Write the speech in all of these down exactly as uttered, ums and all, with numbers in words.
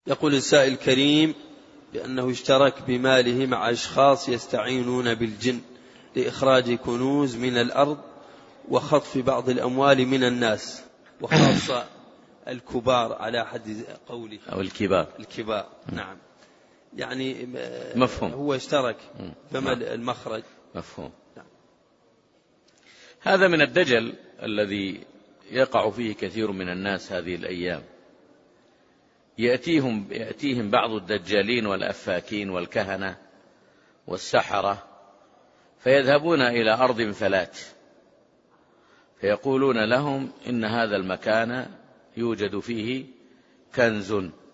يقول السائل الكريم بأنه اشترك بماله مع أشخاص يستعينون بالجن لإخراج كنوز من الأرض وخطف بعض الأموال من الناس، وخاصة الكبار على حد قوله أو الكبار الكبار نعم، يعني مفهوم. هو اشترك، فما المخرج؟ مفهوم. نعم. هذا من الدجل الذي يقع فيه كثير من الناس هذه الأيام. يأتيهم, يأتيهم بعض الدجالين والأفاكين والكهنة والسحرة فيذهبون إلى أرض فلات فيقولون لهم إن هذا المكان يوجد فيه كنز،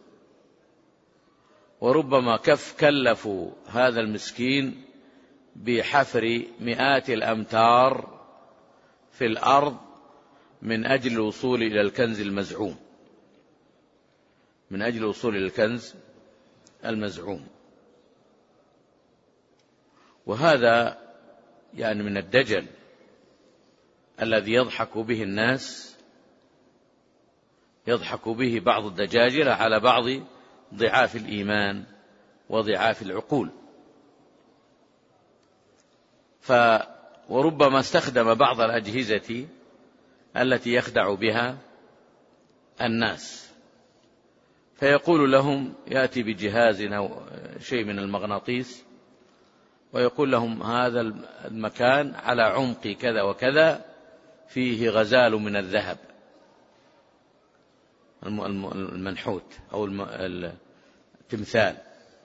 وربما كف كلفوا هذا المسكين بحفر مئات الأمتار في الأرض من أجل الوصول إلى الكنز المزعوم من أجل الوصول إلى الكنز المزعوم وهذا يعني من الدجل الذي يضحك به الناس، يضحك به بعض الدجاجلة على بعض ضعاف الإيمان وضعاف العقول. ف وربما استخدم بعض الأجهزة التي يخدع بها الناس، فيقول لهم، يأتي بجهاز أو شيء من المغناطيس ويقول لهم هذا المكان على عمق كذا وكذا فيه غزال من الذهب المنحوت أو التمثال،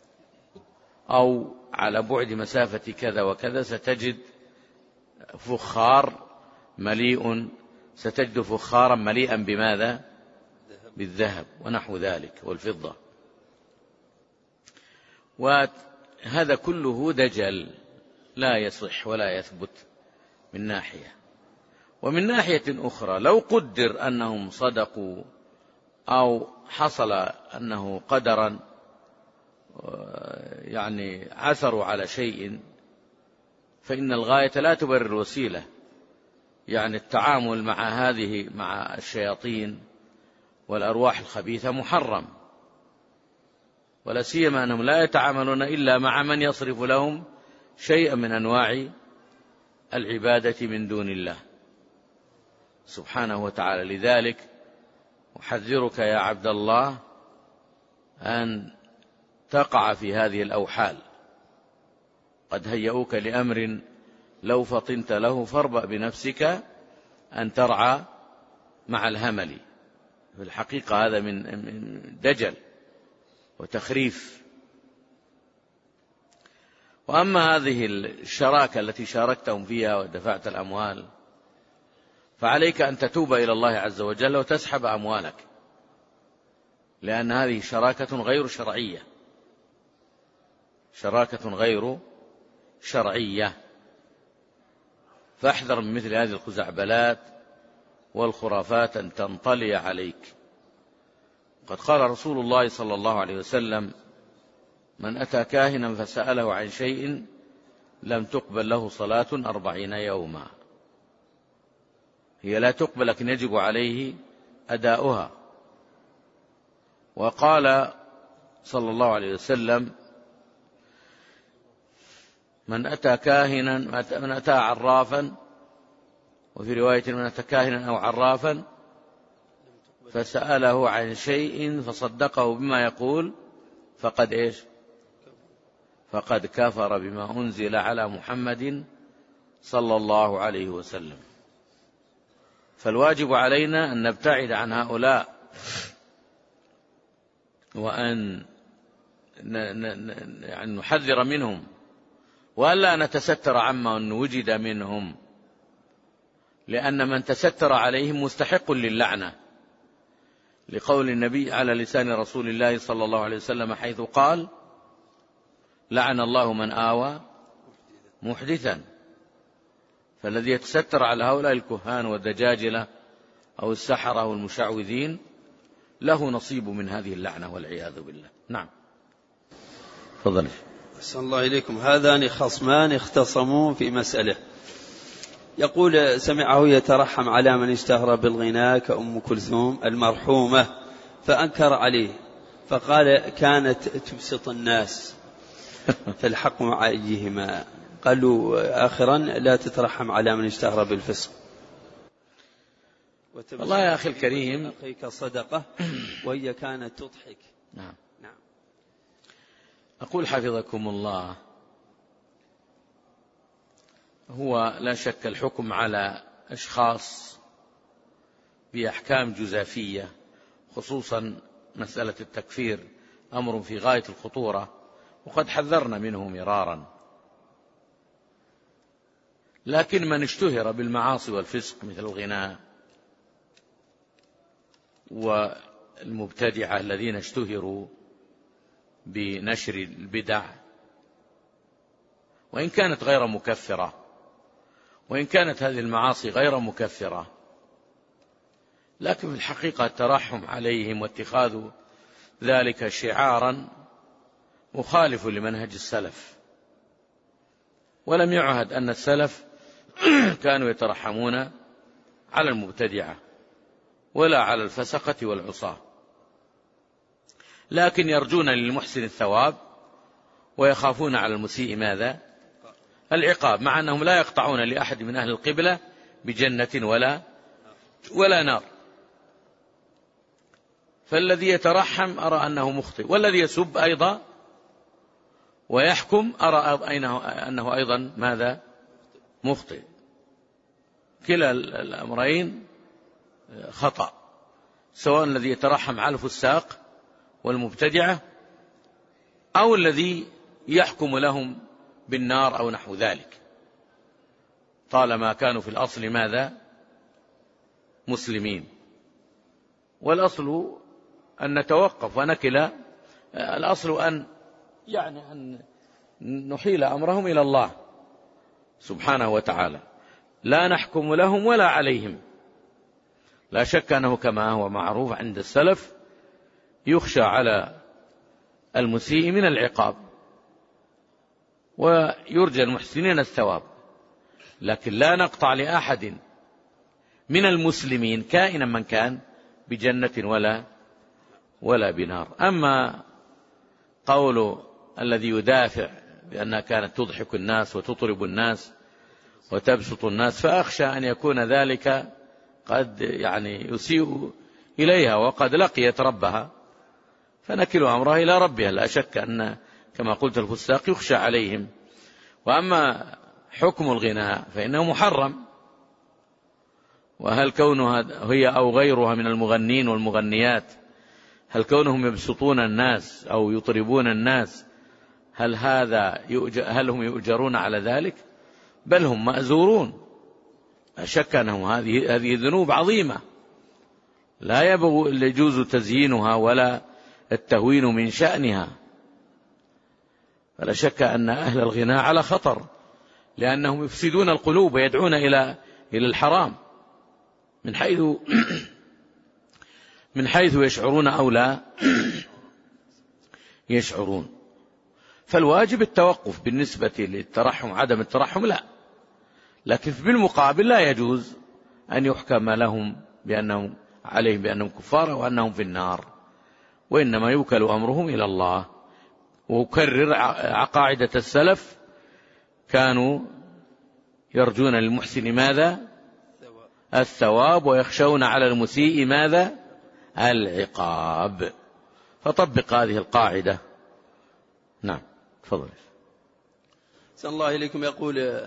أو على بعد مسافة كذا وكذا ستجد فخار مليء ستجد فخارا مليئا بماذا؟ بالذهب ونحو ذلك والفضة. وهذا كله دجل لا يصح ولا يثبت من ناحية. ومن ناحية أخرى لو قدر أنهم صدقوا أو حصل أنه قدرا يعني عثروا على شيء، فإن الغاية لا تبرر الوسيلة. يعني التعامل مع هذه مع الشياطين والأرواح الخبيثة محرم، ولا سيما أنهم لا يتعاملون إلا مع من يصرف لهم شيئا من أنواع العبادة من دون الله سبحانه وتعالى. لذلك أحذرك يا عبد الله أن تقع في هذه الأوحال، قد هيئوك لأمر لو فطنت له فاربأ بنفسك أن ترعى مع الهمل. في الحقيقة هذا من دجل وتخريف. وأما هذه الشراكة التي شاركتهم فيها ودفعت الأموال فعليك أن تتوب إلى الله عز وجل وتسحب أموالك، لأن هذه شراكة غير شرعية، شراكة غير شرعية. فاحذر من مثل هذه الخزعبلات والخرافات أن تنطلي عليك. قد قال رسول الله صلى الله عليه وسلم: من أتى كاهنا فسأله عن شيء لم تقبل له صلاة أربعين يوما. هي لا تقبل لكن يجب عليه أداؤها. وقال صلى الله عليه وسلم: من أتى كاهنا من أتى عرافا، وفي رواية من أتى كاهنا أو عرافا فسأله عن شيء فصدقه بما يقول فقد إيش فقد كفر بما أنزل على محمد صلى الله عليه وسلم. فالواجب علينا أن نبتعد عن هؤلاء وأن يعني نحذر منهم، وألا نتستر عما وجد منهم، لأن من تستر عليهم مستحق للعنة، لقول النبي على لسان رسول الله صلى الله عليه وسلم حيث قال: لعن الله من آوى محدثا. فالذي يتستر على هؤلاء الكهان والدجاجلة أو السحرة أو المشعوذين له نصيب من هذه اللعنة والعياذ بالله. نعم. تفضل. أحسن الله إليكم. هذان خصمان اختصموا في مسألة. يقول سمعه يترحم على من اشتهر بالغناء كأم كلثوم المرحومة فأنكر عليه، فقال كانت تبسط الناس فالحق مع أيهما؟ قالوا آخرا لا تترحم على من اشتهر بالفسق. والله يا أخي الكريم أخيك صدقة وهي كانت تضحك. نعم. نعم. أقول حفظكم الله، هو لا شك الحكم على أشخاص بأحكام جزافية، خصوصا مسألة التكفير، أمر في غاية الخطورة، وقد حذرنا منه مرارا. لكن من اشتهر بالمعاصي والفسق مثل الغناء والمبتدعة الذين اشتهروا بنشر البدع، وإن كانت غير مكفرة، وإن كانت هذه المعاصي غير مكفرة، لكن في الحقيقة الترحم عليهم واتخاذ ذلك شعارا مخالف لمنهج السلف. ولم يعهد أن السلف كانوا يترحمون على المبتدعة ولا على الفسقة والعصاة، لكن يرجون للمحسن الثواب ويخافون على المسيء ماذا؟ العقاب، مع أنهم لا يقطعون لأحد من أهل القبلة بجنة ولا ولا نار. فالذي يترحم أرى أنه مخطئ، والذي يسب أيضا ويحكم أرى أنه أيضا ماذا؟ مخطئ. كلا الأمرين خطأ، سواء الذي يترحم على الفساق والمبتدعة أو الذي يحكم لهم بالنار أو نحو ذلك، طالما كانوا في الأصل ماذا؟ مسلمين. والأصل أن نتوقف ونكل، الأصل أن يعني أن نحيل أمرهم إلى الله سبحانه وتعالى، لا نحكم لهم ولا عليهم. لا شك أنه كما هو معروف عند السلف يخشى على المسيء من العقاب ويرجى المحسنين الثواب، لكن لا نقطع لأحد من المسلمين كائنا من كان بجنة ولا ولا بنار. أما قول الذي يدافع بأنها كانت تضحك الناس وتطرب الناس وتبسط الناس، فأخشى أن يكون ذلك قد يعني يسيء إليها وقد لقيت ربها، فنكل أمرها إلى ربها. لا شك أن كما قلت الفساق يخشى عليهم. وأما حكم الغناء فإنه محرم، وهل كونها هي أو غيرها من المغنين والمغنيات، هل كونهم يبسطون الناس أو يطربون الناس، هل هذا هل هم يؤجرون على ذلك؟ بل هم مأزورون. لا شك أنهم هذه هذه ذنوب عظيمة لا يجوز تزيينها ولا التهوين من شأنها. فلا شك أن أهل الغناء على خطر، لأنهم يفسدون القلوب ويدعون إلى إلى الحرام من حيث من حيث يشعرون أو لا يشعرون. فالواجب التوقف بالنسبة للترحم، عدم الترحم لا، لكن بالمقابل لا يجوز أن يحكم لهم بأنهم عليهم بأنهم كفار وأنهم في النار، وإنما يوكل أمرهم إلى الله. وأكرر عقائد السلف، كانوا يرجون للمحسن ماذا؟ الثواب، ويخشون على المسيء ماذا؟ العقاب. فطبق هذه القاعدة. نعم تفضل. صلى الله إليكم. يقول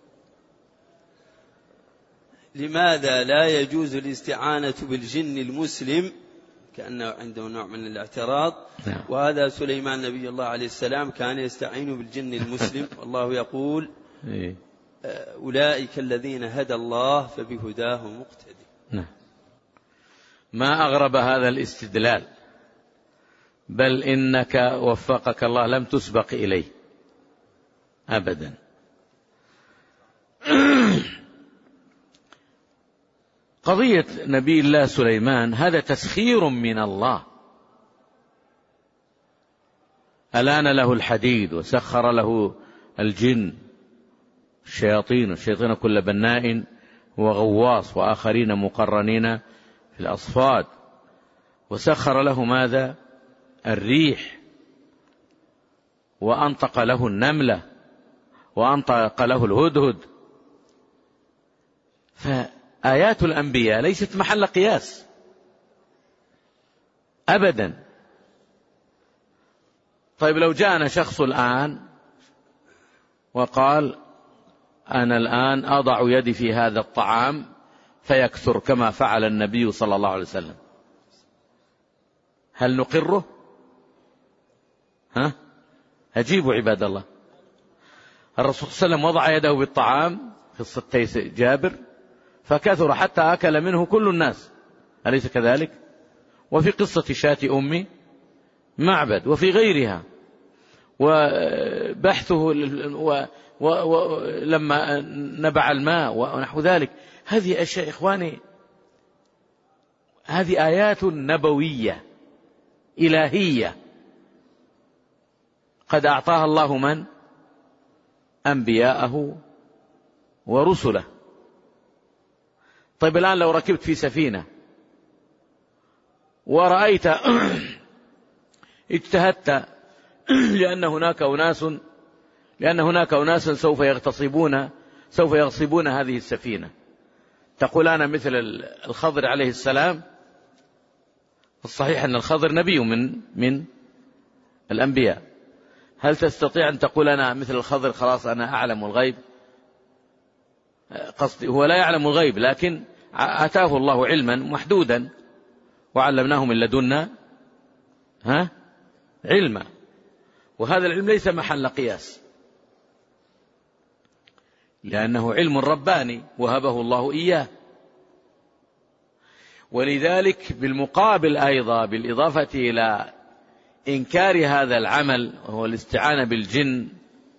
لماذا لا يجوز الاستعانة بالجن المسلم؟ كأنه عنده نوع من الاعتراض. نعم. وهذا سليمان نبي الله عليه السلام كان يستعين بالجن المسلم، والله يقول إيه؟ أولئك الذين هدى الله فبهداه مقتدي. نعم. ما أغرب هذا الاستدلال، بل إنك وفقك الله لم تسبق إليه أبدا. قضية نبي الله سليمان هذا تسخير من الله، ألان له الحديد وسخر له الجن الشياطين الشياطين كل بناء وغواص وآخرين مقرنين في الأصفاد، وسخر له ماذا؟ الريح، وأنطق له النملة، وأنطق له الهدهد. فآيات الأنبياء ليست محل قياس أبدا. طيب لو جاءنا شخص الآن وقال أنا الآن أضع يدي في هذا الطعام فيكثر كما فعل النبي صلى الله عليه وسلم، هل نقره؟ ها؟ أجيبوا عباد الله. الرسول صلى الله عليه وسلم وضع يده بالطعام في قصة جابر فكثر حتى أكل منه كل الناس، أليس كذلك؟ وفي قصة شاة أم معبد وفي غيرها، وبحثه ولما نبع الماء ونحو ذلك. هذه أشياء إخواني، هذه آيات نبوية إلهية قد أعطاها الله من؟ أنبياءه ورسله. طيب الآن لو ركبت في سفينة ورأيت اجتهدت لأن هناك أناس لأن هناك أناس سوف يغتصبون سوف يغصبون هذه السفينة، تقول أنا مثل الخضر عليه السلام؟ الصحيح أن الخضر نبي من من الأنبياء. هل تستطيع أن تقول أنا مثل الخضر خلاص أنا أعلم الغيب؟ قصدي هو لا يعلم الغيب، لكن آتاه الله علما محدودا وعلمناه من لدنا ها علما، وهذا العلم ليس محل قياس لأنه علم رباني وهبه الله إياه. ولذلك بالمقابل أيضا بالإضافة إلى إنكار هذا العمل وهو الاستعانة بالجن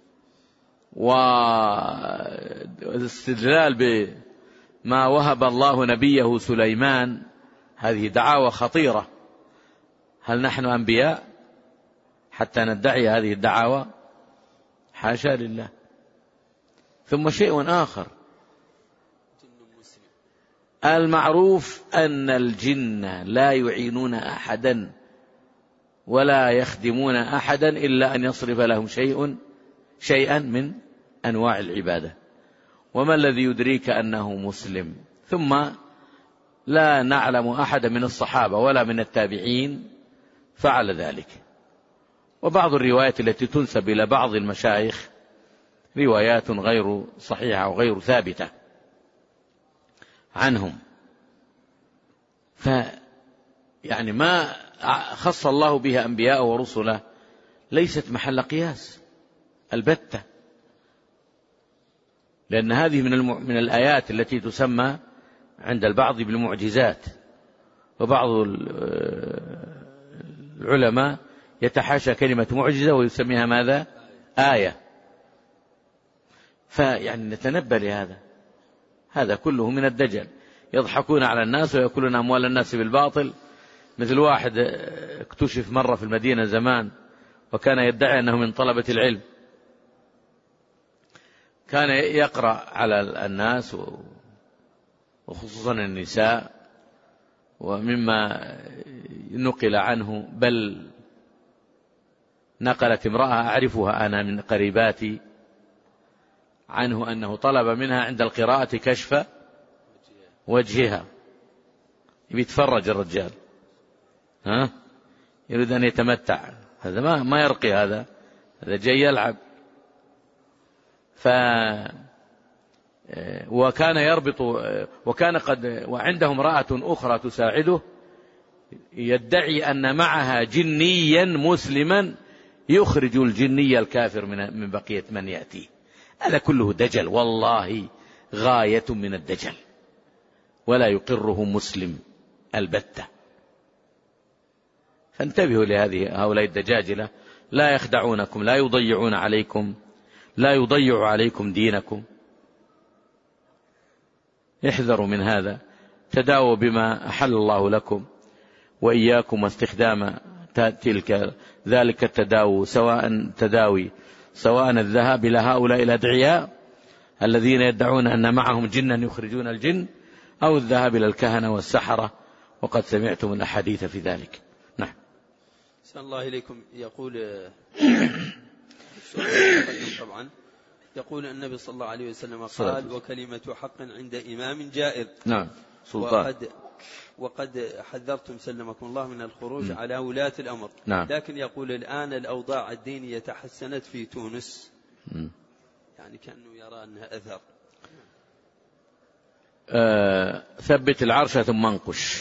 والاستدلال بما وهب الله نبيه سليمان، هذه دعاوى خطيرة. هل نحن أنبياء حتى ندعي هذه الدعاوى؟ حاشا لله. ثم شيء آخر، المعروف أن الجن لا يعينون أحدا ولا يخدمون أحدا إلا أن يصرف لهم شيء شيئا من أنواع العبادة. وما الذي يدريك أنه مسلم؟ ثم لا نعلم أحدا من الصحابة ولا من التابعين فعل ذلك. وبعض الروايات التي تنسب إلى بعض المشايخ روايات غير صحيحة وغير ثابتة عنهم. فيعني ما خص الله بها أنبياء ورسله ليست محل قياس البتة، لأن هذه من من الآيات التي تسمى عند البعض بالمعجزات، وبعض العلماء يتحاشى كلمة معجزة ويسميها ماذا؟ آية. فيعني نتنبه لهذا، هذا كله من الدجل، يضحكون على الناس ويأكلون أموال الناس بالباطل. مثل واحد اكتشف مرة في المدينة زمان وكان يدعي أنه من طلبة العلم، كان يقرأ على الناس وخصوصا النساء، ومما نقل عنه بل نقلت امرأة أعرفها أنا من قريباتي عنه أنه طلب منها عند القراءة كشف وجهها، يتفرج الرجال، ها يريد أن يتمتع، هذا ما ما يرقي، هذا هذا جاي يلعب. ف وكان يربط، وكان قد وعنده امرأة أخرى تساعده يدعي أن معها جنيا مسلما يخرج الجني الكافر من من بقية من يأتي. هذا كله دجل، والله غاية من الدجل، ولا يقره مسلم البتة. فانتبهوا لهذه هؤلاء الدجاجلة، لا يخدعونكم، لا يضيعون عليكم لا يضيع عليكم دينكم. احذروا من هذا، تداووا بما أحل الله لكم وإياكم واستخدام تلك ذلك التداوي، سواء تداوي سواء الذهاب إلى هؤلاء الأدعياء الذين يدعون أن معهم جنا يخرجون الجن، أو الذهاب إلى الكهنة والسحرة، وقد سمعتم الأحاديث في ذلك. نعم. أحسن الله إليكم. يقول طبعا يقول النبي صلى الله عليه وسلم قال: وكلمة حق عند إمام جائر. نعم سلطان. وقد, وقد حذرتم سلمكم الله من الخروج م. على ولاة الأمر. نعم. لكن يقول الآن الأوضاع الدينية تحسنت في تونس، م. يعني كأنه يرى أنها أثر. أه ثبت العرش ثم انقش.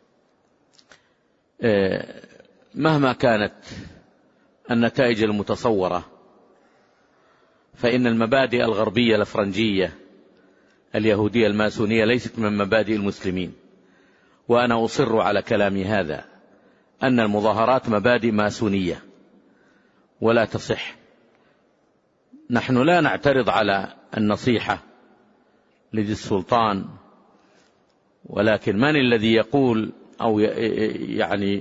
أه مهما كانت النتائج المتصورة فإن المبادئ الغربية الأفرنجية اليهودية الماسونية ليست من مبادئ المسلمين، وأنا أصر على كلامي هذا أن المظاهرات مبادئ ماسونية ولا تصح. نحن لا نعترض على النصيحة لذي السلطان، ولكن من الذي يقول أو يعني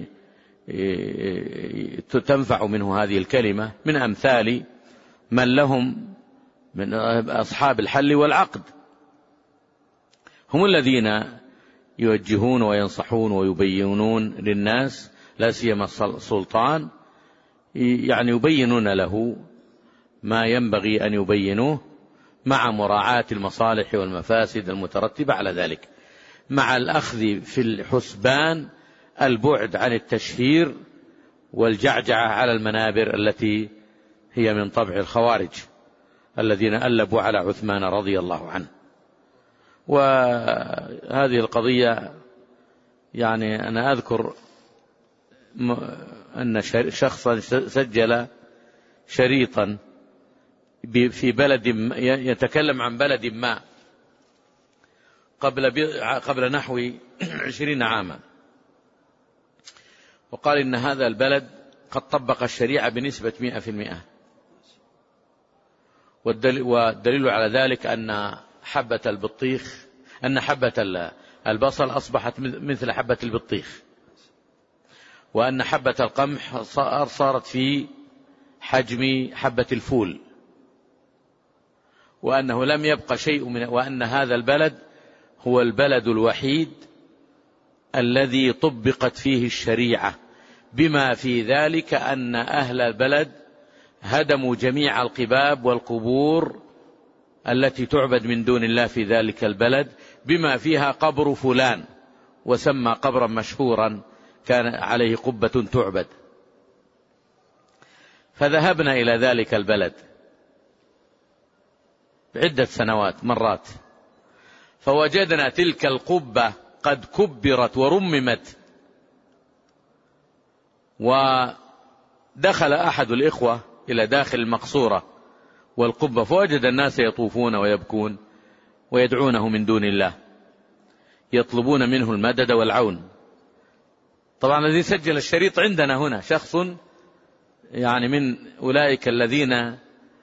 تنفع منه هذه الكلمة؟ من أمثال من لهم من أصحاب الحل والعقد، هم الذين يوجهون وينصحون ويبينون للناس، لا سيما السلطان، يعني يبينون له ما ينبغي أن يبينوه مع مراعاة المصالح والمفاسد المترتبة على ذلك، مع الأخذ في الحسبان البعد عن التشهير والجعجعة على المنابر التي هي من طبع الخوارج الذين ألبوا على عثمان رضي الله عنه. وهذه القضية يعني أنا أذكر أن شخصا سجل شريطا في بلد يتكلم عن بلد ما قبل قبل نحو عشرين عاما، وقال إن هذا البلد قد طبق الشريعة بنسبة مئة في المئة، والدليل على ذلك أن حبة البطيخ أن حبة البصل أصبحت مثل حبة البطيخ، وأن حبة القمح صارت في حجم حبة الفول، وأنه لم يبقى شيء من، وأن هذا البلد هو البلد الوحيد الذي طبقت فيه الشريعة، بما في ذلك أن أهل البلد هدموا جميع القباب والقبور التي تعبد من دون الله في ذلك البلد، بما فيها قبر فلان، وسمى قبرا مشهورا كان عليه قبة تعبد. فذهبنا إلى ذلك البلد عدة سنوات مرات، فوجدنا تلك القبة قد كبرت ورممت. ودخل أحد الإخوة إلى داخل المقصورة والقبة فوجد الناس يطوفون ويبكون ويدعونه من دون الله، يطلبون منه المدد والعون. طبعا الذي سجل الشريط عندنا هنا شخص يعني من أولئك الذين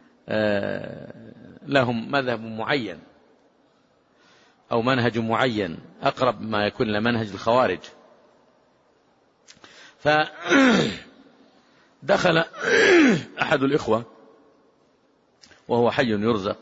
لهم مذهب معين أو منهج معين أقرب ما يكون لمنهج الخوارج. فدخل أحد الإخوة وهو حي يرزق،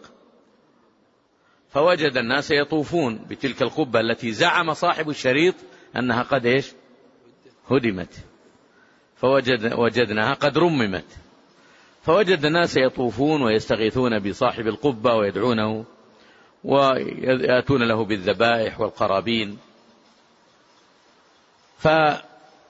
فوجد الناس يطوفون بتلك القبة التي زعم صاحب الشريط أنها قد إيش هدمت، فوجد وجدناها قد رممت. فوجد الناس يطوفون ويستغيثون بصاحب القبة ويدعونه ويأتون له بالذبائح والقرابين. فقال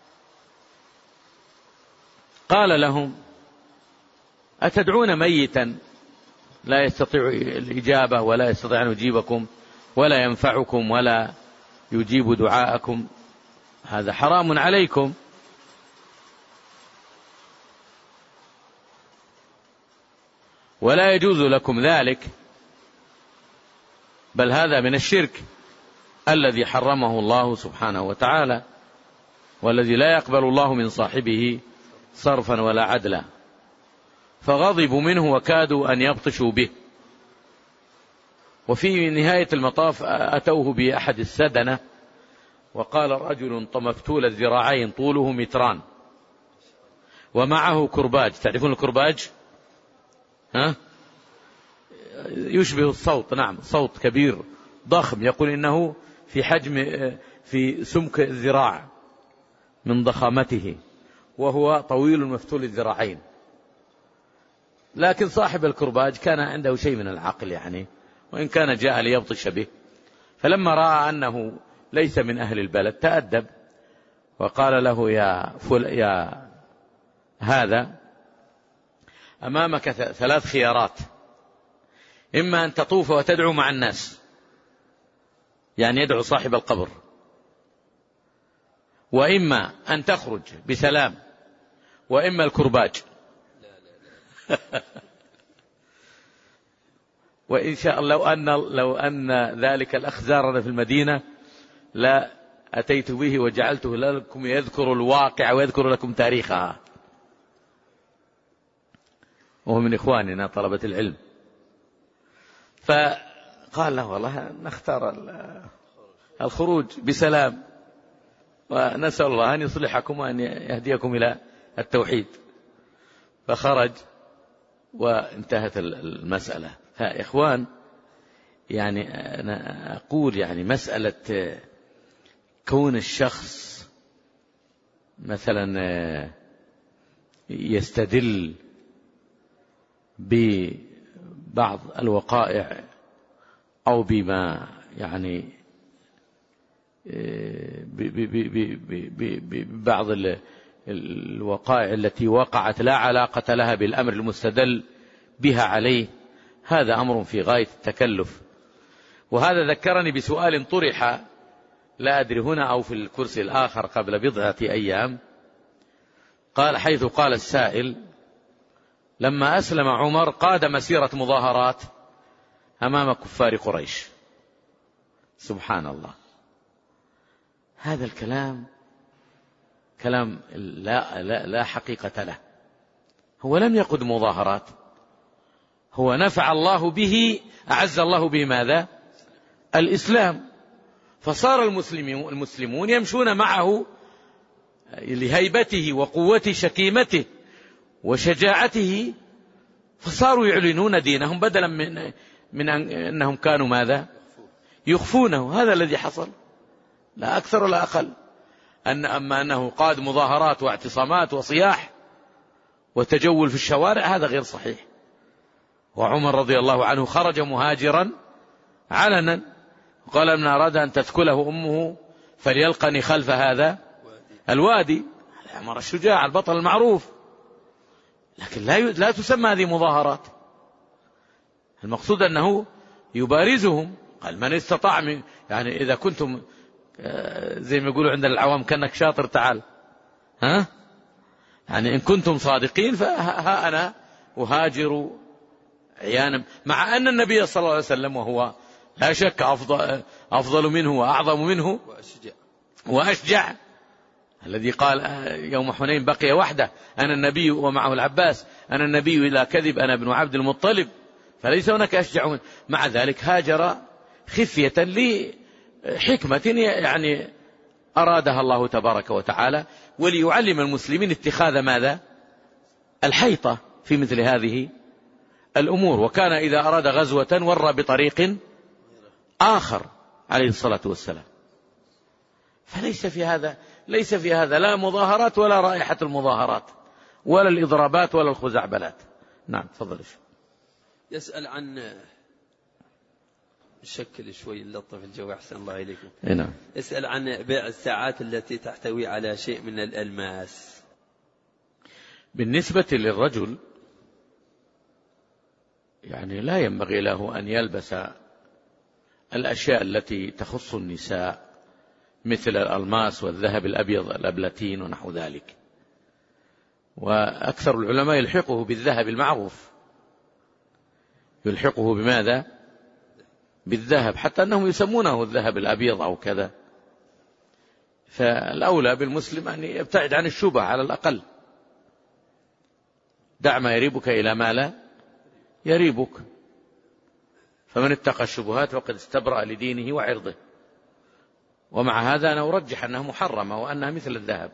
لهم: أتدعون ميتا لا يستطيع الإجابة ولا يستطيع أن يجيبكم ولا ينفعكم ولا يجيب دعاءكم؟ هذا حرام عليكم. ولا يجوز لكم ذلك، بل هذا من الشرك الذي حرمه الله سبحانه وتعالى، والذي لا يقبل الله من صاحبه صرفا ولا عدلا. فغضبوا منه وكادوا أن يبطشوا به. وفي نهاية المطاف أتوه بأحد السدنة وقال: رجل طمفتول الذراعين طوله متران ومعه كرباج. تعرفون الكرباج؟ ها؟ يشبه الصوت، نعم صوت كبير ضخم، يقول إنه في حجم في سمك الذراع من ضخامته، وهو طويل مفتول الذراعين. لكن صاحب الكرباج كان عنده شيء من العقل يعني، وإن كان جاء ليبطش به، فلما رأى أنه ليس من أهل البلد تأدب وقال له: يا, فل يا هذا، أمامك ثلاث خيارات: إما أن تطوف وتدعو مع الناس، يعني يدعو صاحب القبر، وإما أن تخرج بسلام، وإما الكرباج. وإن شاء الله لو أن, لو أن ذلك الأخ زارنا في المدينة لا أتيت به وجعلته لكم يذكر الواقع ويذكر لكم تاريخها، وهو من إخواننا طلبة العلم. فقال له: والله نختار الخروج بسلام، ونسأل الله أن يصلحكم وأن يهديكم إلى التوحيد. فخرج وانتهت المسألة. فإخوان، يعني أنا أقول يعني مسألة كون الشخص مثلا يستدل ببعض الوقائع أو بما يعني ببعض الوقائع التي وقعت لا علاقة لها بالأمر المستدل بها عليه، هذا أمر في غاية التكلف. وهذا ذكرني بسؤال طرح، لا أدري هنا أو في الكرسي الآخر، قبل بضعة أيام، قال حيث قال السائل: لما أسلم عمر قاد مسيرة مظاهرات أمام كفار قريش. سبحان الله، هذا الكلام كلام لا, لا, لا حقيقة له. هو لم يقد مظاهرات، هو نفع الله به، أعز الله به ماذا؟ الإسلام. فصار المسلمون, المسلمون يمشون معه لهيبته وقوة شكيمته وشجاعته، فصاروا يعلنون دينهم بدلا من, من أنهم كانوا ماذا؟ يخفونه. هذا الذي حصل، لا أكثر ولا أقل. أن أما أنه قاد مظاهرات واعتصامات وصياح وتجول في الشوارع، هذا غير صحيح. وعمر رضي الله عنه خرج مهاجرا علنا، وقال: من أراد أن تثكله أمه فليلقني خلف هذا الوادي. عمر الشجاع البطل المعروف، لكن لا لا تسمى هذه مظاهرات. المقصود أنه يبارزهم. قال: من استطاع من، يعني إذا كنتم زي ما يقولوا عند العوام كأنك شاطر تعال، ها، يعني إن كنتم صادقين فها أنا أهاجر عيانا. مع أن النبي صلى الله عليه وسلم، وهو لا شك أفضل, أفضل منه وأعظم منه وأشجع, وأشجع، الذي قال يوم حنين بقي وحده: أنا النبي ومعه العباس، أنا النبي لا كذب، أنا ابن عبد المطلب، فليس هناك أشجع منه. مع ذلك هاجر خفية لحكمة يعني أرادها الله تبارك وتعالى، وليعلم المسلمين اتخاذ ماذا؟ الحيطة في مثل هذه الأمور. وكان إذا أراد غزوة ور بطريق آخر عليه الصلاة والسلام. فليس في هذا ليس في هذا لا مظاهرات ولا رائحة المظاهرات ولا الإضرابات ولا الخزعبلات. نعم، تفضل. يسأل عن شكل شوي اللطف الجو، أحسن الله إليكم. نعم. يسأل عن بيع الساعات التي تحتوي على شيء من الألماس. بالنسبة للرجل يعني لا ينبغي له أن يلبس الأشياء التي تخص النساء مثل الألماس والذهب الأبيض الأبلتين ونحو ذلك. وأكثر العلماء يلحقه بالذهب المعروف، يلحقه بماذا؟ بالذهب، حتى أنهم يسمونه الذهب الأبيض أو كذا. فالأولى بالمسلم أن يبتعد عن الشبهة على الأقل. دع ما يريبك إلى ما لا يريبك، فمن اتقى الشبهات وقد استبرأ لدينه وعرضه. ومع هذا أنا أرجح أنها محرمة وأنها مثل الذهب.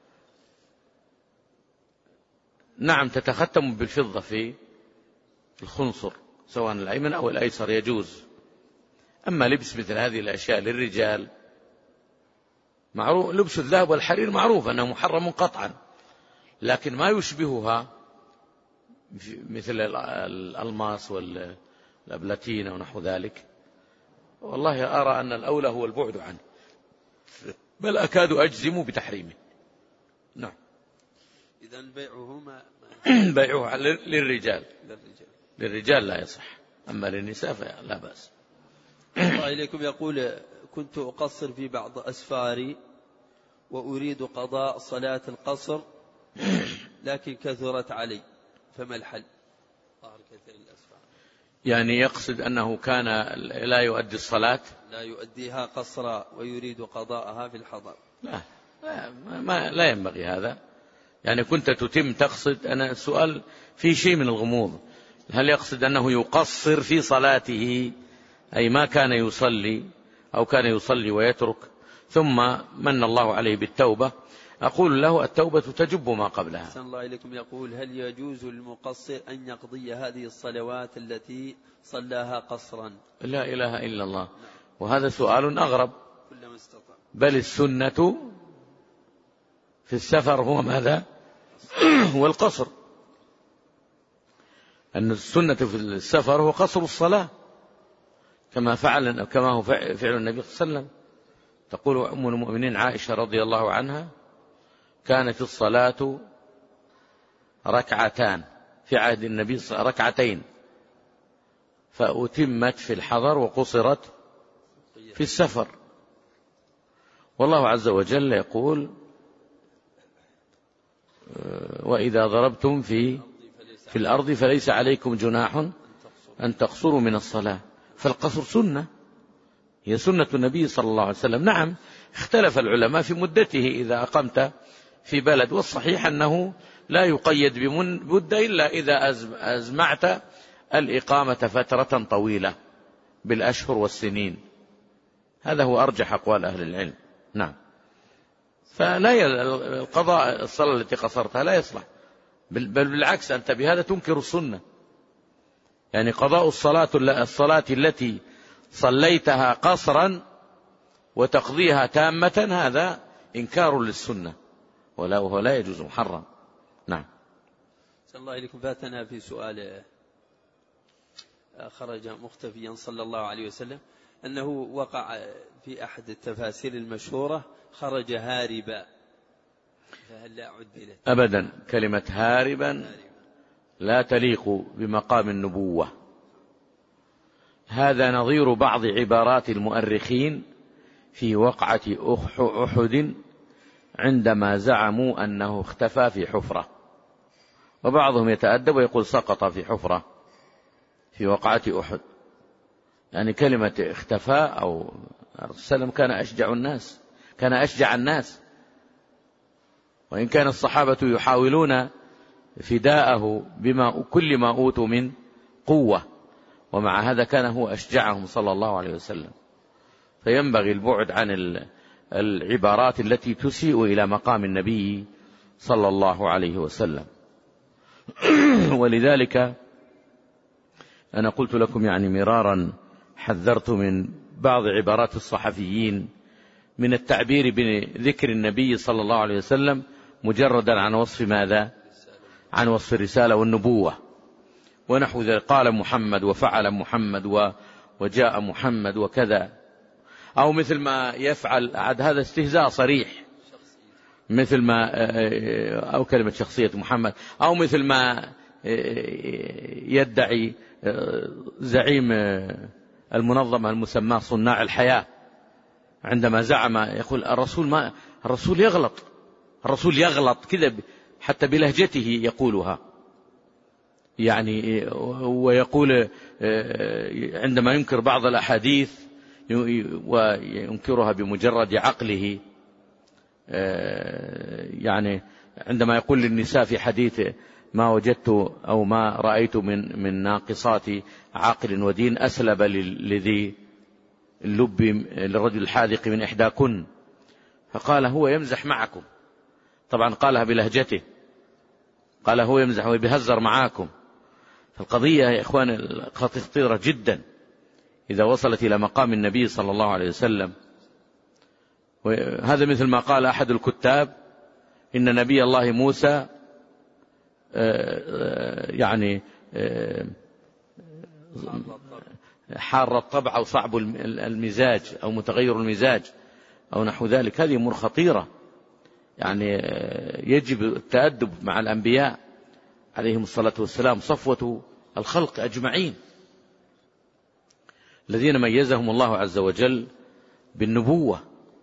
نعم، تتختم بالفضة في الخنصر سواء الأيمن أو الأيسر يجوز. أما لبس مثل هذه الأشياء للرجال معروف، لبس الذهب والحرير معروف أنه محرم قطعا، لكن ما يشبهها مثل الألماس والأبلاتين ونحو ذلك، والله أرى أن الأولى هو البعد عنه، بل أكاد أجزم بتحريمه. نعم. إذن بيعهما بيعها للرجال للرجال لا يصح، أما للنساء فلا بأس. الله إليكم يقول: كنت أقصر في بعض أسفاري وأريد قضاء صلاة القصر لكن كثرت علي، فما الحل؟ ظهر كثير الأسفار. يعني يقصد أنه كان لا يؤدي الصلاة، لا يؤديها قصرا ويريد قضاءها في الحضر. لا لا, ما لا ينبغي هذا. يعني كنت تتم تقصد، أنا السؤال في شيء من الغموض، هل يقصد أنه يقصر في صلاته أي ما كان يصلي أو كان يصلي ويترك ثم من الله عليه بالتوبة؟ أقول له التوبة تجب ما قبلها. أحسن الله إليكم يقول: هل يجوز للمقصر أن يقضي هذه الصلوات التي صلاها قصرا؟ لا إله إلا الله. وهذا سؤال أغرب، بل السنة في السفر هو ماذا؟ هو القصر. أن السنة في السفر هو قصر الصلاة كما فعل كما هو فعل النبي صلى الله عليه وسلم. تقول أم المؤمنين عائشة رضي الله عنها: كانت الصلاة ركعتان في عهد النبي ركعتين فأتمت في الحضر وقصرت في السفر. والله عز وجل يقول: وإذا ضربتم في في الأرض فليس عليكم جناح أن تقصروا من الصلاة. فالقصر سنة، هي سنة النبي صلى الله عليه وسلم. نعم، اختلف العلماء في مدته إذا أقمت في بلد، والصحيح أنه لا يقيد بمدة إلا إذا أزمعت الإقامة فترة طويلة بالأشهر والسنين. هذا هو أرجح أقوال أهل العلم. نعم. فلا القضاء الصلاة التي قصرتها لا يصلح، بل بالعكس أنت بهذا تنكر السنة. يعني قضاء الصلاة الصلاة التي صليتها قصرا وتقضيها تامة هذا إنكار للسنة، ولا وهو لا يجوز، محرم. نعم. صلى الله عليكم. فاتنا في سؤال خرج مختفيا صلى الله عليه وسلم أنه وقع في أحد التفاسير المشهورة خرج هاربا، فهل لا عدلت؟ أبدا، كلمة هاربا لا تليق بمقام النبوة. هذا نظير بعض عبارات المؤرخين في وقعة أحد عندما زعموا أنه اختفى في حفرة، وبعضهم يتأدب ويقول سقط في حفرة في وقعة أحد. يعني كلمة اختفى أو السلام كان أشجع الناس، كان أشجع الناس، وإن كان الصحابة يحاولون فداءه بما كل ما أوتوا من قوة، ومع هذا كان هو أشجعهم صلى الله عليه وسلم. فينبغي البعد عن العبارات التي تسيء إلى مقام النبي صلى الله عليه وسلم. ولذلك أنا قلت لكم يعني مرارا، حذرت من بعض عبارات الصحفيين من التعبير بذكر النبي صلى الله عليه وسلم مجردا عن وصف ماذا؟ عن وصف الرسالة والنبوة ونحو ذلك. قال محمد وفعل محمد وجاء محمد وكذا، أو مثل ما يفعل عاد هذا استهزاء صريح، مثل ما أو كلمة شخصية محمد، أو مثل ما يدعي زعيم المنظمة المسمى صناع الحياة عندما زعم يقول الرسول ما الرسول يغلط، الرسول يغلط كذا حتى بلهجته يقولها. يعني ويقول عندما ينكر بعض الأحاديث وينكرها بمجرد عقله، يعني عندما يقول للنساء في حديث ما وجدت أو ما رأيت من من ناقصات عقل ودين أسلب لذي اللب للرجل الحاذق من إحداكن، فقال هو يمزح معكم. طبعا قالها بلهجته، قال هو يمزح ويبهزر معاكم. فالقضية يا إخوان خطيرة جدا إذا وصلت إلى مقام النبي صلى الله عليه وسلم. وهذا مثل ما قال أحد الكتاب إن نبي الله موسى يعني حار الطبع أو صعب المزاج أو متغير المزاج أو نحو ذلك، هذه أمور خطيرة. يعني يجب التأدب مع الأنبياء عليهم الصلاة والسلام، صفوة الخلق أجمعين الذين ميزهم الله عز وجل بالنبوة.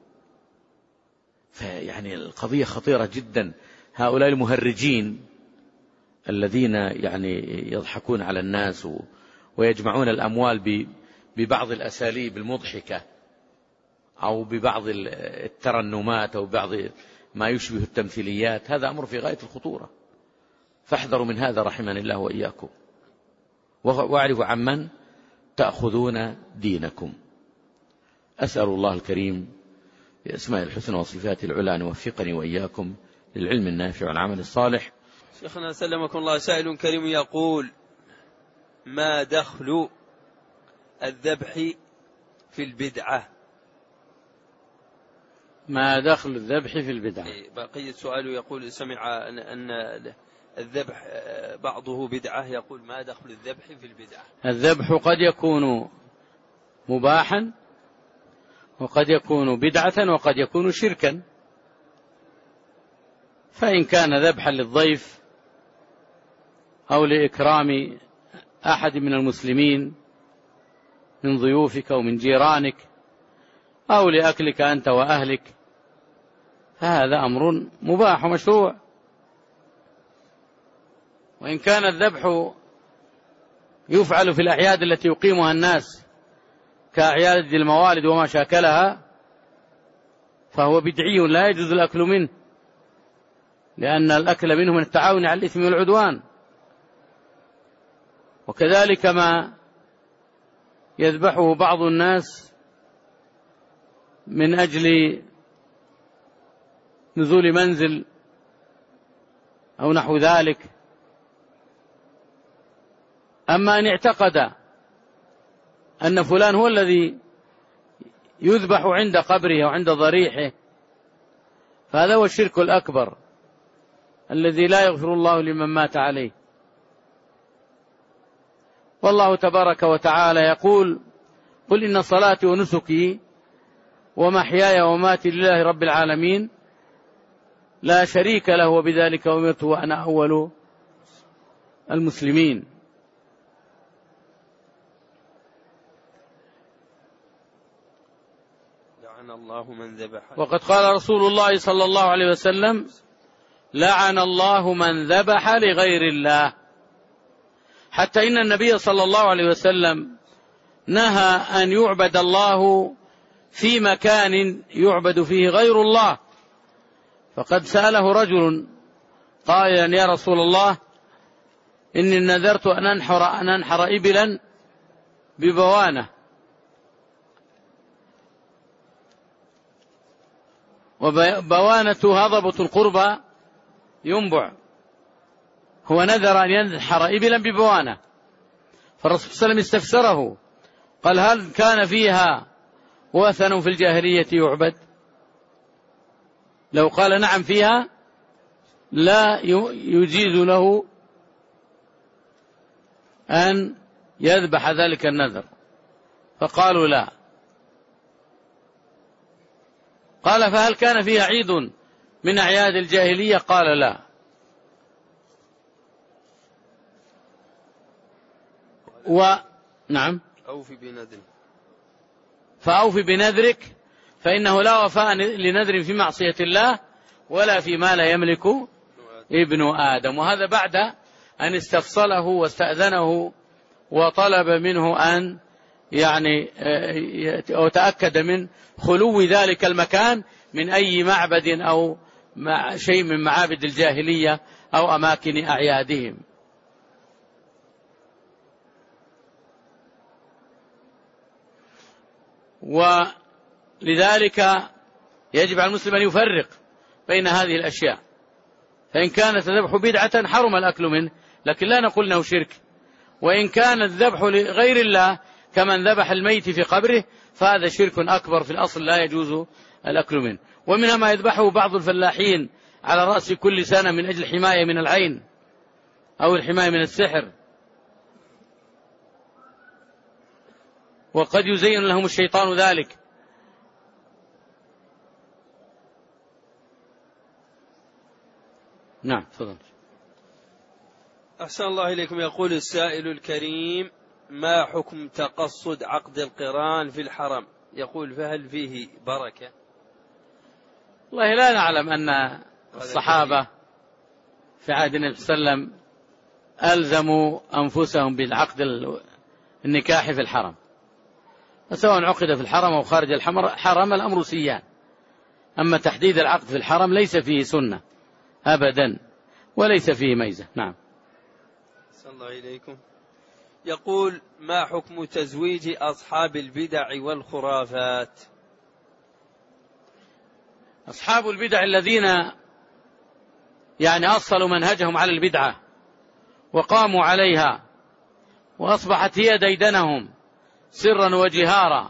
فيعني القضية خطيرة جدا. هؤلاء المهرجين الذين يعني يضحكون على الناس ويجمعون الأموال ببعض الأساليب المضحكة أو ببعض الترنمات أو بعض ما يشبه التمثيليات، هذا أمر في غاية الخطورة. فاحذروا من هذا رحمني الله وإياكم، واعرفوا عمن تأخذون دينكم. أسأل الله الكريم بأسماء الحسنى وصفاته العلى أن يوفقني وإياكم للعلم النافع والعمل الصالح. شيخنا سلمكم الله، سائل كريم يقول: ما دخل الذبح في البدعة؟ ما دخل الذبح في البدعة؟ بقية سؤاله يقول: سمع أن الذبح بعضه بدعة، يقول: ما دخل الذبح في البدعة؟ الذبح قد يكون مباحا وقد يكون بدعة وقد يكون شركا. فإن كان ذبحا للضيف أو لإكرام أحد من المسلمين من ضيوفك أو من جيرانك أو لأكلك أنت وأهلك، فهذا أمر مباح ومشروع. وإن كان الذبح يفعل في الأعياد التي يقيمها الناس كأعياد الموالد وما شاكلها، فهو بدعي لا يجوز الأكل منه، لأن الأكل منه من التعاون على الإثم والعدوان. وكذلك ما يذبحه بعض الناس من أجل نزول منزل أو نحو ذلك. أما أن اعتقد أن فلان هو الذي يذبح عند قبره أو عند ضريحه، فهذا هو الشرك الأكبر الذي لا يغفر الله لمن مات عليه. والله تبارك وتعالى يقول: قل إن صلاتي ونسكي ومحياي ومماتي لله رب العالمين لا شريك له وبذلك أمرت وأنا أول المسلمين. لعن الله من ذبح. وقد قال رسول الله صلى الله عليه وسلم: لعن الله من ذبح لغير الله. حتى إن النبي صلى الله عليه وسلم نهى أن يعبد الله في مكان يعبد فيه غير الله. فقد سأله رجل قائلا: يا رسول الله، إني نذرت أن أنحر, أن أنحر إبلا ببوانة، وبوانة هضبة القربى ينبع، هو نذر أن ينحر إبلا ببوانة. فالرسول صلى الله عليه وسلم استفسره قال: هل كان فيها وثن في الجاهلية يعبد؟ لو قال نعم فيها لا يجيز له أن يذبح ذلك النذر. فقالوا لا. قال: فهل كان فيها عيد من أعياد الجاهلية؟ قال: لا. ونعم. أوفي بنذرك فأوفي بنذرك فإنه لا وفاء لنذر في معصية الله ولا فيما لا يملك ابن آدم. وهذا بعد أن استفصله واستأذنه وطلب منه أن يعني وتأكد من خلو ذلك المكان من أي معبد أو شيء من معابد الجاهلية أو أماكن أعيادهم. ولذلك يجب على المسلم أن يفرق بين هذه الأشياء. فإن كانت الذبح بدعة حرم الأكل منه، لكن لا نقول أنه شرك. وإن كان الذبح لغير الله كمن ذبح الميت في قبره فهذا شرك أكبر في الأصل لا يجوز الأكل منه. ومنها ما يذبحه بعض الفلاحين على رأس كل سنة من أجل حماية من العين أو الحماية من السحر، وقد يزين لهم الشيطان ذلك. نعم تفضل. أحسن الله إليكم. يقول السائل الكريم: ما حكم تقصد عقد القران في الحرم؟ يقول: فهل فيه بركة؟ والله لا نعلم أن الصحابة في عهد النبي صلى الله عليه وسلم ألزموا أنفسهم بالعقد النكاح في الحرم، فسواء عقد في الحرم أو خارج الحرم الأمر سيان. أما تحديد العقد في الحرم ليس فيه سنة أبدا وليس فيه ميزة. نعم. صلى الله إليكم. يقول: ما حكم تزويج أصحاب البدع والخرافات؟ أصحاب البدع الذين يعني أصلوا منهجهم على البدعة وقاموا عليها وأصبحت هي ديدنهم سرا وجهارا،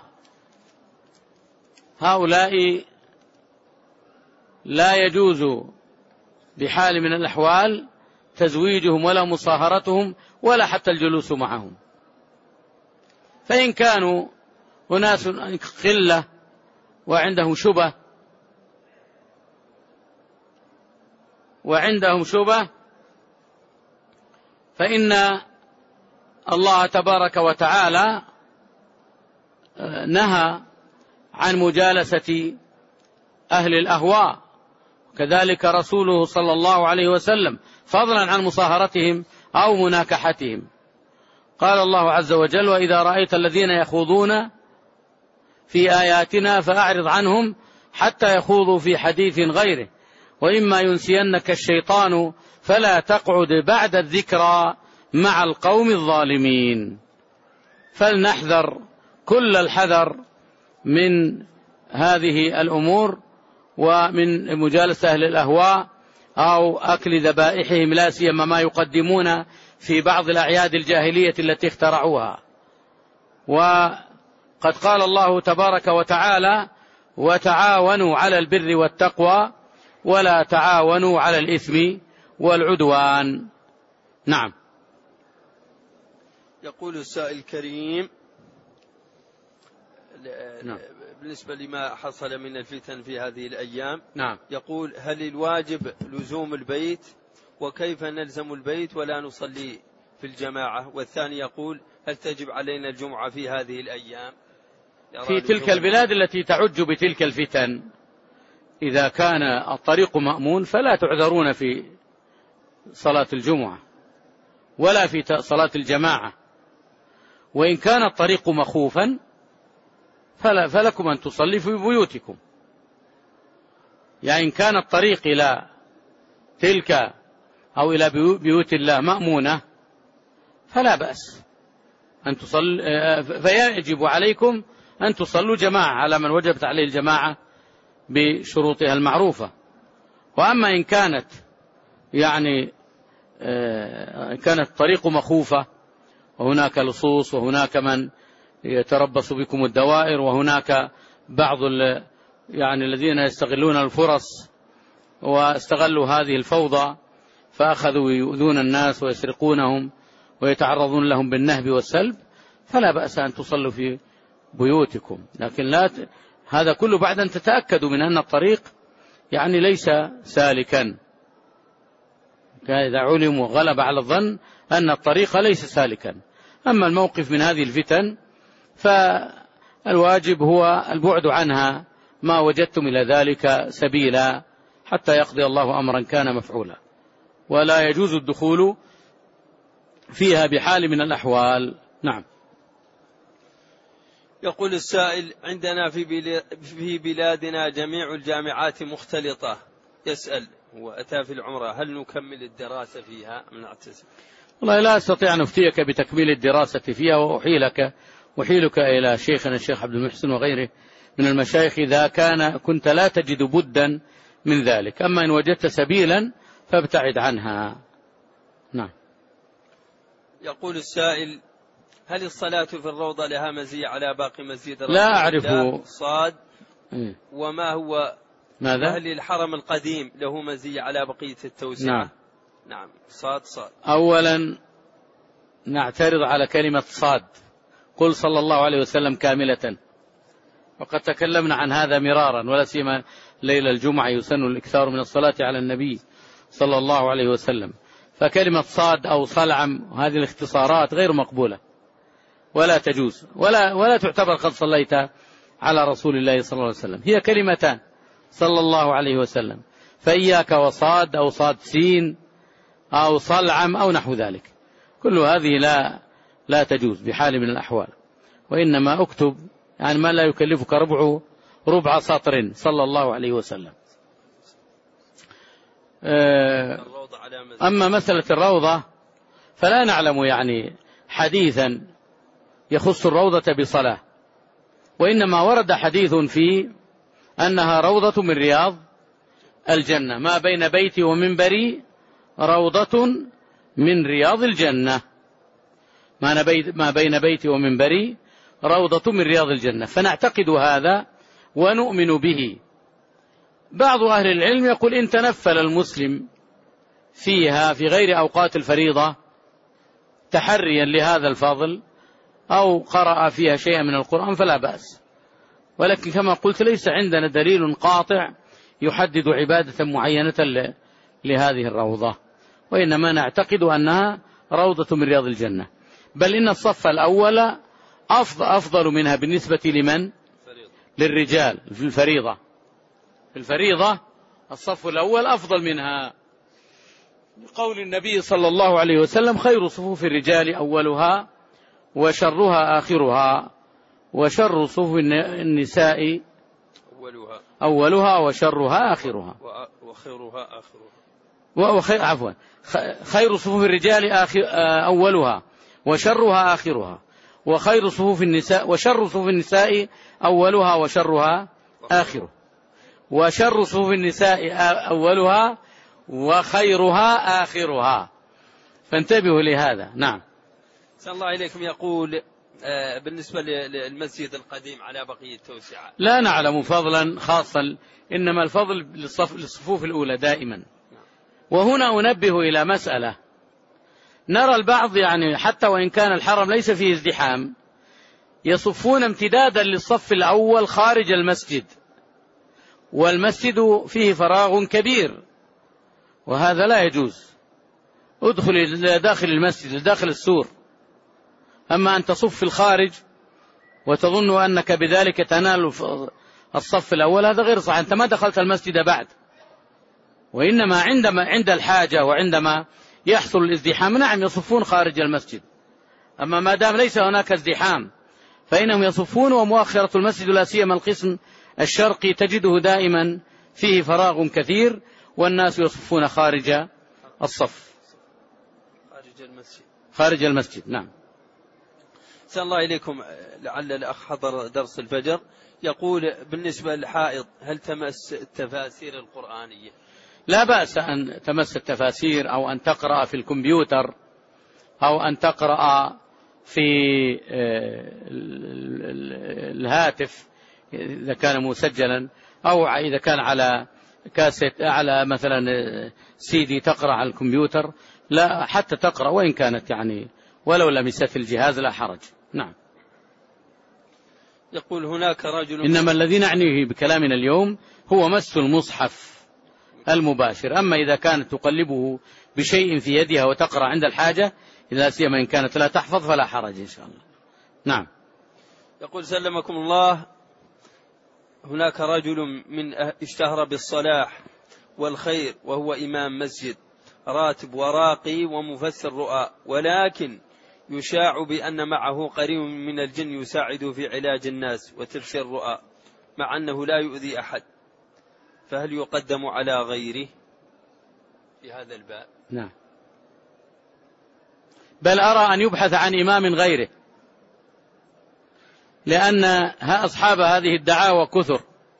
هؤلاء لا يجوز بحال من الأحوال تزويجهم ولا مصاهرتهم ولا حتى الجلوس معهم. فإن كانوا أناس قلة وعندهم شبه وعندهم شبه فإن الله تبارك وتعالى نهى عن مجالسة أهل الأهواء، وكذلك رسوله صلى الله عليه وسلم، فضلا عن مصاهرتهم أو مناكحتهم. قال الله عز وجل: وإذا رأيت الذين يخوضون في آياتنا فأعرض عنهم حتى يخوضوا في حديث غيره، وإما ينسينك الشيطان فلا تقعد بعد الذكرى مع القوم الظالمين. فلنحذر كل الحذر من هذه الأمور ومن مجالسة أهل الأهواء أو أكل ذبائحهم، لا سيما ما يقدمون في بعض الأعياد الجاهلية التي اخترعوها. وقد قال الله تبارك وتعالى: وتعاونوا على البر والتقوى ولا تعاونوا على الإثم والعدوان. نعم. يقول السائل الكريم: نعم. بالنسبة لما حصل من الفتن في هذه الأيام، نعم. يقول: هل الواجب لزوم البيت؟ وكيف نلزم البيت ولا نصلي في الجماعة؟ والثاني يقول: هل تجب علينا الجمعة في هذه الأيام؟ في تلك البلاد التي تعج بتلك الفتن إذا كان الطريق مأمون فلا تعذرون في صلاة الجمعة ولا في صلاة الجماعة، وإن كان الطريق مخوفا فلا فلكم أن تصلي في بيوتكم. يعني إن كان الطريق إلى تلك أو إلى بيوت الله مأمونة فلا بأس أن تصل، فيجب عليكم أن تصلوا جماعة على من وجبت عليه الجماعة بشروطها المعروفة. وأما إن كانت يعني كانت الطريق مخوفة وهناك لصوص وهناك من يتربص بكم الدوائر وهناك بعض يعني الذين يستغلون الفرص واستغلوا هذه الفوضى فأخذوا يؤذون الناس ويسرقونهم ويتعرضون لهم بالنهب والسلب، فلا بأس أن تصلوا في بيوتكم. لكن لا ت... هذا كله بعد أن تتأكدوا من أن الطريق يعني ليس سالكا. إذا علم وغلب على الظن أن الطريق ليس سالكا. أما الموقف من هذه الفتن فالواجب هو البعد عنها ما وجدتم إلى ذلك سبيلا حتى يقضي الله أمرا كان مفعولا، ولا يجوز الدخول فيها بحال من الأحوال. نعم. يقول السائل: عندنا في بلادنا جميع الجامعات مختلطة. يسأل: وأتى في العمرة، هل نكمل الدراسة فيها أم نعتزل؟ والله لا أستطيع أن أفتيك بتكميل الدراسة فيها، وأحيلك وحيلك إلى شيخنا الشيخ عبد المحسن وغيره من المشايخ إذا كان كنت لا تجد بدا من ذلك. أما إن وجدت سبيلا فابتعد عنها. نعم. يقول السائل: هل الصلاة في الروضة لها مزية على باقي مسجد لا أعرف صاد؟ وما هو ماذا؟ هل الحرم القديم له مزية على بقية التوسعة؟ نعم. نعم صاد صاد. أولا نعترض على كلمة صاد، قل صلى الله عليه وسلم كاملة، وقد تكلمنا عن هذا مرارا، ولا سيما ليلة الجمعة يسن الإكثار من الصلاة على النبي صلى الله عليه وسلم. فكلمة صاد أو صلعم هذه الاختصارات غير مقبولة ولا تجوز ولا, ولا تعتبر قد صليت على رسول الله صلى الله عليه وسلم. هي كلمتان صلى الله عليه وسلم، فإياك وصاد أو صاد سين أو صلعم أو نحو ذلك، كل هذه لا, لا تجوز بحال من الأحوال. وإنما اكتب يعني ما لا يكلفك ربع ربع سطر صلى الله عليه وسلم. أما مسألة الروضة فلا نعلم يعني حديثا يخص الروضة بصلاة، وإنما ورد حديث في أنها روضة من رياض الجنة، ما بين بيتي ومنبري روضة من رياض الجنة، ما بين بيتي ومنبري روضة من رياض الجنة، فنعتقد هذا ونؤمن به. بعض أهل العلم يقول إن تنفل المسلم فيها في غير أوقات الفريضة تحريا لهذا الفضل أو قرأ فيها شيئا من القرآن فلا بأس، ولكن كما قلت ليس عندنا دليل قاطع يحدد عبادة معينة لهذه الروضة، وإنما نعتقد أنها روضة من رياض الجنة. بل إن الصف الأول أفضل منها بالنسبة لمن؟ للرجال في الفريضة، في الفريضة الصف الأول أفضل منها، قول النبي صلى الله عليه وسلم خير صفوف الرجال أولها وشرها آخرها، وشر صفوف النساء أولها, أولها وشرها آخرها وخيرها آخرها وخير عفوا خير صفوف الرجال آخر أولها وشرها آخرها، وخير صفوف النساء وشر صفوف النساء أولها وشرها آخرها، وشر صفوف النساء أولها وخيرها آخرها، فانتبهوا لهذا. نعم. صلى الله عليكم. يقول بالنسبة للمسجد القديم على بقية توسعة لا نعلم فضلا خاصا، إنما الفضل للصفوف الأولى دائما. وهنا أنبه إلى مسألة، نرى البعض يعني حتى وإن كان الحرم ليس فيه ازدحام يصفون امتدادا للصف الأول خارج المسجد، والمسجد فيه فراغ كبير، وهذا لا يجوز. ادخل إلى داخل المسجد داخل السور، أما أن تصف في الخارج وتظن أنك بذلك تنال الصف الأول هذا غير صحيح، أنت ما دخلت المسجد بعد، وإنما عندما عند الحاجة وعندما يحصل الازدحام نعم يصفون خارج المسجد، أما ما دام ليس هناك ازدحام فإنهم يصفون، ومؤخرة المسجد لا سيما القسم الشرقي تجده دائما فيه فراغ كثير والناس يصفون خارج الصف خارج المسجد خارج المسجد. نعم. صلى الله إليكم. لعل الأخ حضر درس الفجر، يقول بالنسبة للحائض هل تمس التفاسير القرآنية؟ لا بأس أن تمس التفاسير أو أن تقرأ في الكمبيوتر أو أن تقرأ في الهاتف إذا كان مسجلا، أو إذا كان على كاسيت على مثلا سيدي تقرأ على الكمبيوتر، لا حتى تقرأ وإن كانت يعني ولو لمست الجهاز لا حرج. نعم. يقول هناك رجل، إنما الذي نعنيه بكلامنا اليوم هو مس المصحف المباشر، أما إذا كانت تقلبه بشيء في يدها وتقرأ عند الحاجة إذا سيما إن كانت لا تحفظ فلا حرج إن شاء الله. نعم. يقول سلمكم الله، هناك رجل من اشتهر بالصلاح والخير وهو إمام مسجد راتب وراقي ومفسر رؤى، ولكن يشاع بأن معه قرين من الجن يساعد في علاج الناس وتفسير الرؤى مع أنه لا يؤذي أحد، فهل يقدم على غيره في هذا الباب؟ نعم. بل أرى أن يبحث عن إمام غيره، لأن أصحاب هذه الدعاوى كثر،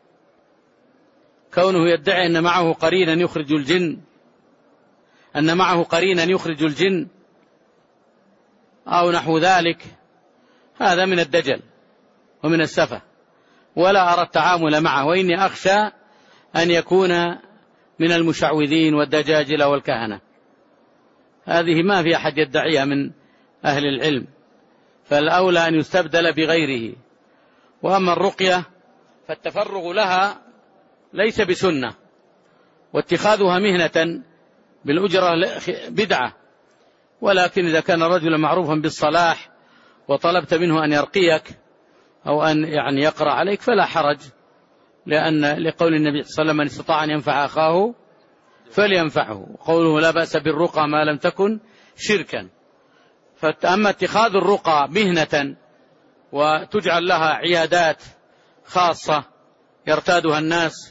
كونه يدعي أن معه قرينا يخرج الجن أن معه قرينا يخرج الجن أو نحو ذلك، هذا من الدجل ومن السفة، ولا أرى التعامل معه، وإني أخشى أن يكون من المشعوذين والدجاجل والكهنة، هذه ما في أحد يدعيها من أهل العلم، فالأولى أن يستبدل بغيره. وأما الرقية فالتفرغ لها ليس بسنة، واتخاذها مهنة بالأجرة بدعة، ولكن إذا كان رجلا معروفا بالصلاح وطلبت منه أن يرقيك أو أن يعني يقرأ عليك فلا حرج، لأن لقول النبي صلى الله عليه وسلم من استطاع أن ينفع أخاه فلينفعه، قوله لا بأس بالرقى ما لم تكن شركا. فأما اتخاذ الرقى مهنة وتجعل لها عيادات خاصة يرتادها الناس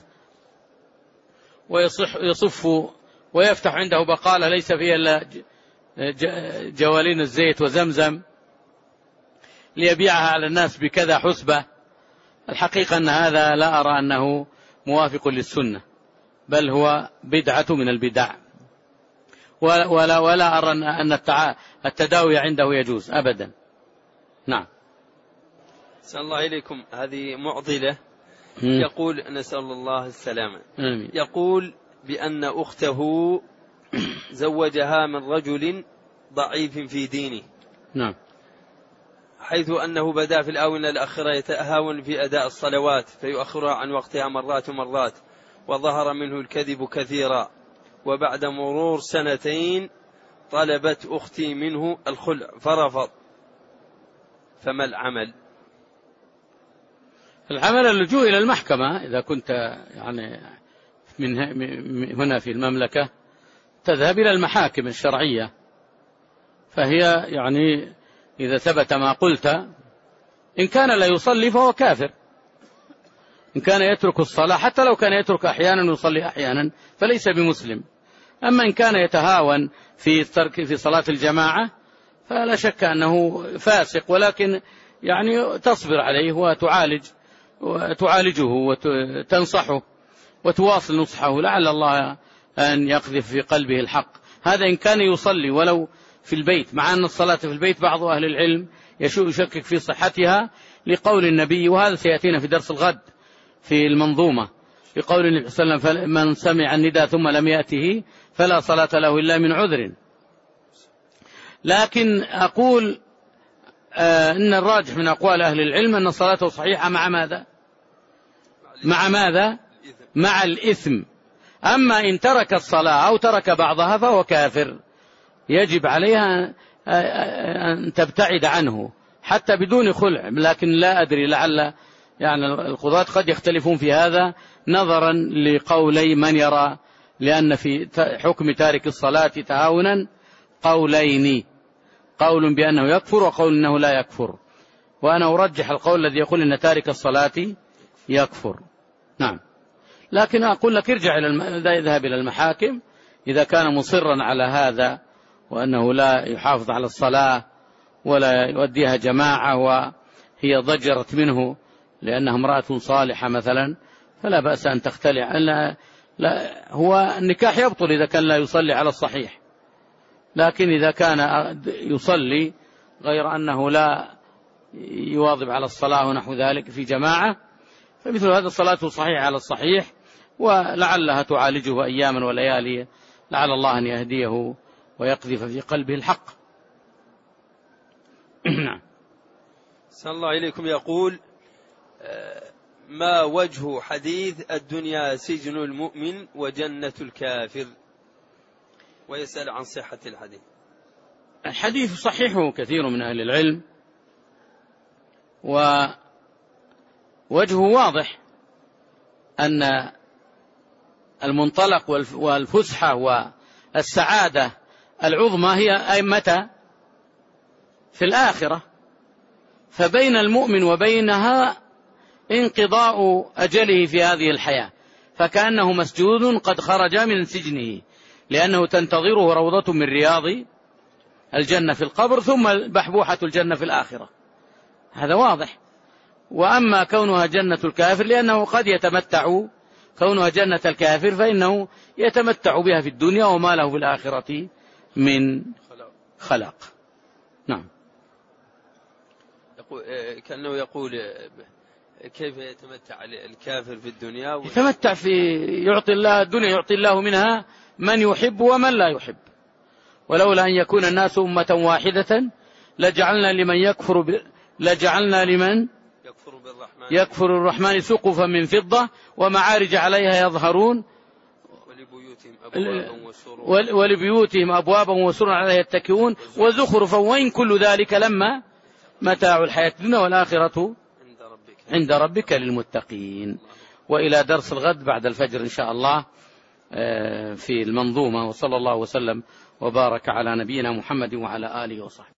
ويصح يصف ويفتح عنده بقالة ليس فيها إلا جوالين الزيت وزمزم ليبيعها على الناس بكذا حسبة، الحقيقة أن هذا لا أرى أنه موافق للسنة، بل هو بدعة من البدع، ولا, ولا أرى أن التداوي عنده يجوز أبدا. نعم. نسأل الله إليكم. هذه معضلة. يقول نسأل الله السلامة. آمين. يقول بأن أخته زوجها من رجل ضعيف في دينه. نعم. حيث أنه بدأ في الآونة الأخيرة يتهاون في أداء الصلوات فيؤخرها عن وقتها مرات ومرات، وظهر منه الكذب كثيرا، وبعد مرور سنتين طلبت أختي منه الخلع فرفض، فما العمل؟ العمل اللجوء إلى المحكمة. إذا كنت يعني من هنا في المملكة تذهب إلى المحاكم الشرعية، فهي يعني إذا ثبت ما قلت، إن كان لا يصلي فهو كافر، إن كان يترك الصلاة حتى لو كان يترك أحيانا ويصلي أحيانا فليس بمسلم. أما إن كان يتهاون في ترك في صلاة الجماعة فلا شك أنه فاسق، ولكن يعني تصبر عليه وتعالج وتعالجه وتنصحه وتواصل نصحه، لعل الله أن يقذف في قلبه الحق. هذا إن كان يصلي ولو في البيت، مع أن الصلاة في البيت بعض أهل العلم يشكك في صحتها لقول النبي، وهذا سيأتينا في درس الغد في المنظومة، لقول النبي صلى الله عليه وسلم من سمع النداء ثم لم يأته فلا صلاة له إلا من عذر. لكن أقول آه إن الراجح من أقوال أهل العلم أن صلاته صحيحة مع ماذا؟ مع ماذا؟ مع الإثم. أما إن ترك الصلاة أو ترك بعضها فهو كافر، يجب عليها أن تبتعد عنه حتى بدون خلع، لكن لا أدري لعل يعني القضاة قد يختلفون في هذا نظرا لقولي من يرى، لأن في حكم تارك الصلاة تهاونا قولين، قول بأنه يكفر وقول أنه لا يكفر، وأنا أرجح القول الذي يقول أن تارك الصلاة يكفر. نعم. لكن أقول لك ارجع إلى اذهب إلى المحاكم إذا كان مصرا على هذا وأنه لا يحافظ على الصلاة ولا يؤديها جماعة وهي ضجرت منه لأنها امرأة صالحة مثلا، فلا بأس أن تختلع. لا لا هو النكاح يبطل إذا كان لا يصلي على الصحيح، لكن إذا كان يصلي غير أنه لا يواظب على الصلاة ونحو ذلك في جماعة، فمثل هذا الصلاة صحيح على الصحيح، ولعلها تعالجه أياما وليالي، لعل الله أن يهديه ويقذف في قلبه الحق. نعم. صلى الله إليكم. يقول ما وجه حديث الدنيا سجن المؤمن وجنة الكافر، ويسأل عن صحة الحديث. الحديث صحيح كثير من أهل العلم، ووجهه واضح أن المنطلق والفسحة والسعادة العظمى هي متى؟ في الآخرة، فبين المؤمن وبينها انقضاء أجله في هذه الحياة، فكأنه مسجون قد خرج من سجنه، لأنه تنتظره روضة من رياض الجنة في القبر ثم بحبوحة الجنة في الآخرة، هذا واضح. وأما كونها جنة الكافر لأنه قد يتمتع، كونها جنة الكافر فإنه يتمتع بها في الدنيا وما له في الآخرة من خلاق. نعم. كأنه يقول كيف يتمتع الكافر في الدنيا؟ يتمتع في يعطي الله الدنيا، يعطي الله منها من يحب ومن لا يحب، ولولا أن يكون الناس أمة واحدة لجعلنا لمن يكفر ب... لجعلنا لمن يكفر بالرحمن يكفر الرحمن سقفا من فضة ومعارج عليها يظهرون ولبيوتهم أبوابا وسررا ول- ولبيوتهم أبوابا وسررا عليها يتكئون وزخرفا وإن كل ذلك لما متاع الحياة الدنيا والآخرة عند ربك عند ربك للمتقين. وإلى درس الغد بعد الفجر إن شاء الله في المنظومة. وصلى الله وسلم وبارك على نبينا محمد وعلى آله وصحبه.